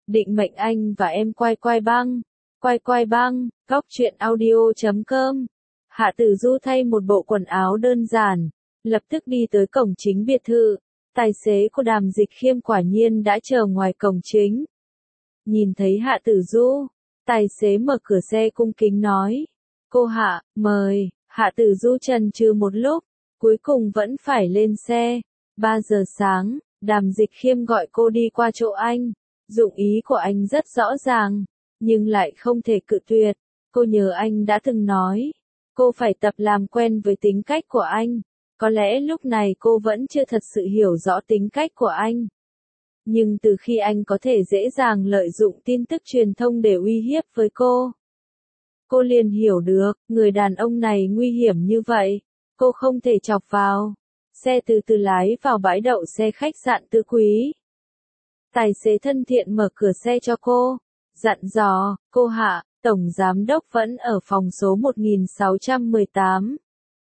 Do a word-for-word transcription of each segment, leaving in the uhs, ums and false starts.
định mệnh anh và em quay quay băng. Quay quay băng, góc truyện audio chấm com. Hạ Tử Du thay một bộ quần áo đơn giản, lập tức đi tới cổng chính biệt thự. Tài xế của Đàm Dịch Khiêm quả nhiên đã chờ ngoài cổng chính. Nhìn thấy Hạ Tử Du, tài xế mở cửa xe cung kính nói. Cô Hạ, mời. Hạ Tử Du chần chừ một lúc, cuối cùng vẫn phải lên xe. ba giờ sáng, Đàm Dịch Khiêm gọi cô đi qua chỗ anh. Dụng ý của anh rất rõ ràng, nhưng lại không thể cự tuyệt. Cô nhớ anh đã từng nói, cô phải tập làm quen với tính cách của anh. Có lẽ lúc này cô vẫn chưa thật sự hiểu rõ tính cách của anh. Nhưng từ khi anh có thể dễ dàng lợi dụng tin tức truyền thông để uy hiếp với cô, cô liền hiểu được, người đàn ông này nguy hiểm như vậy, cô không thể chọc vào. Xe từ từ lái vào bãi đậu xe khách sạn Tứ Quý. Tài xế thân thiện mở cửa xe cho cô, dặn dò, cô Hạ, Tổng Giám Đốc vẫn ở phòng số một nghìn sáu trăm mười tám.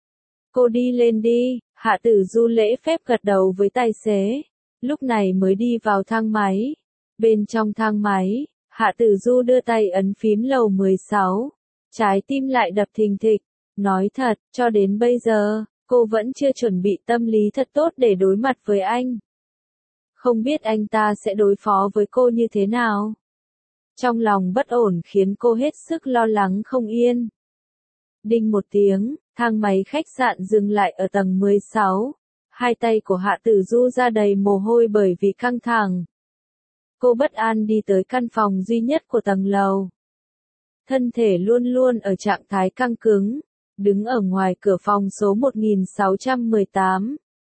Cô đi lên đi. Hạ Tử Du lễ phép gật đầu với tài xế, lúc này mới đi vào thang máy. Bên trong thang máy, Hạ Tử Du đưa tay ấn phím lầu mười sáu, trái tim lại đập thình thịch. Nói thật, cho đến bây giờ, cô vẫn chưa chuẩn bị tâm lý thật tốt để đối mặt với anh. Không biết anh ta sẽ đối phó với cô như thế nào. Trong lòng bất ổn khiến cô hết sức lo lắng không yên. Đinh một tiếng, thang máy khách sạn dừng lại ở tầng mười sáu. Hai tay của Hạ Tử Du ra đầy mồ hôi bởi vì căng thẳng. Cô bất an đi tới căn phòng duy nhất của tầng lầu. Thân thể luôn luôn ở trạng thái căng cứng, đứng ở ngoài cửa phòng số một nghìn sáu trăm mười tám.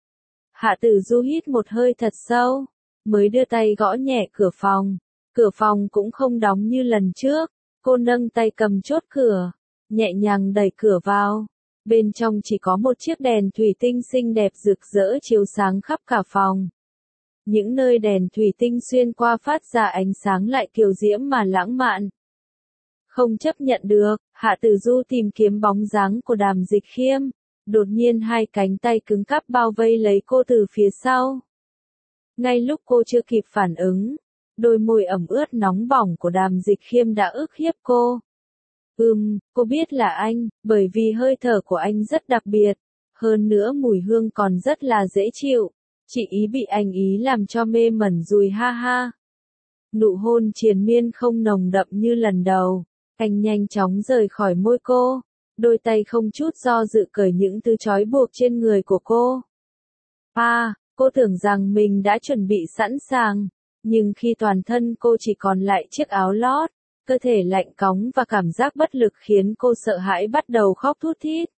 Hạ Tử Du hít một hơi thật sâu, mới đưa tay gõ nhẹ cửa phòng. Cửa phòng cũng không đóng như lần trước, cô nâng tay cầm chốt cửa, nhẹ nhàng đẩy cửa vào. Bên trong chỉ có một chiếc đèn thủy tinh xinh đẹp rực rỡ chiếu sáng khắp cả phòng. Những nơi đèn thủy tinh xuyên qua phát ra ánh sáng lại kiều diễm mà lãng mạn. Không chấp nhận được, Hạ Tử Du tìm kiếm bóng dáng của Đàm Dịch Khiêm. Đột nhiên hai cánh tay cứng cáp bao vây lấy cô từ phía sau. Ngay lúc cô chưa kịp phản ứng, đôi môi ẩm ướt nóng bỏng của Đàm Dịch Khiêm đã ức hiếp cô. Ừm, cô biết là anh, bởi vì hơi thở của anh rất đặc biệt, hơn nữa mùi hương còn rất là dễ chịu. Chị ý bị anh ý làm cho mê mẩn rồi ha ha. Nụ hôn triền miên không nồng đậm như lần đầu, anh nhanh chóng rời khỏi môi cô, đôi tay không chút do dự cởi những thứ trói buộc trên người của cô. À, cô tưởng rằng mình đã chuẩn bị sẵn sàng, nhưng khi toàn thân cô chỉ còn lại chiếc áo lót, cơ thể lạnh cóng và cảm giác bất lực khiến cô sợ hãi bắt đầu khóc thút thít.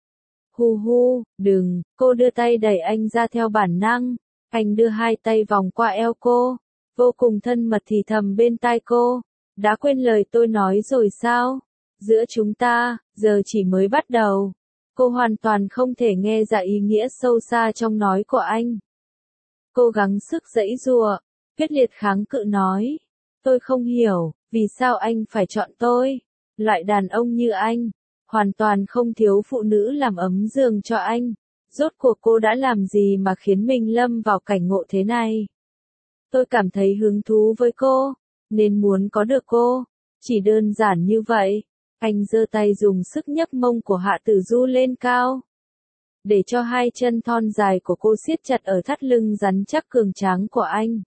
Hu hu, đừng, cô đưa tay đẩy anh ra theo bản năng, anh đưa hai tay vòng qua eo cô, vô cùng thân mật thì thầm bên tai cô, đã quên lời tôi nói rồi sao? Giữa chúng ta, giờ chỉ mới bắt đầu. Cô hoàn toàn không thể nghe ra ý nghĩa sâu xa trong nói của anh. Cô gắng sức giãy giụa, quyết liệt kháng cự nói, tôi không hiểu, vì sao anh phải chọn tôi? Loại đàn ông như anh, hoàn toàn không thiếu phụ nữ làm ấm giường cho anh. Rốt cuộc cô đã làm gì mà khiến mình lâm vào cảnh ngộ thế này? Tôi cảm thấy hứng thú với cô, nên muốn có được cô. Chỉ đơn giản như vậy. Anh giơ tay dùng sức nhấc mông của Hạ Tử Du lên cao, để cho hai chân thon dài của cô siết chặt ở thắt lưng rắn chắc cường tráng của anh.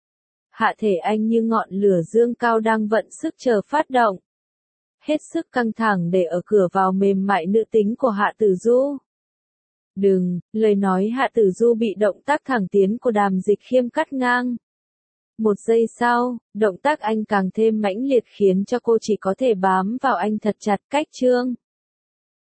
Hạ thể anh như ngọn lửa dương cao đang vận sức chờ phát động. Hết sức căng thẳng để ở cửa vào mềm mại nữ tính của Hạ Tử Du. Đừng, lời nói Hạ Tử Du bị động tác thẳng tiến của Đàm Dịch Khiêm cắt ngang. Một giây sau, động tác anh càng thêm mãnh liệt khiến cho cô chỉ có thể bám vào anh thật chặt. Cách chương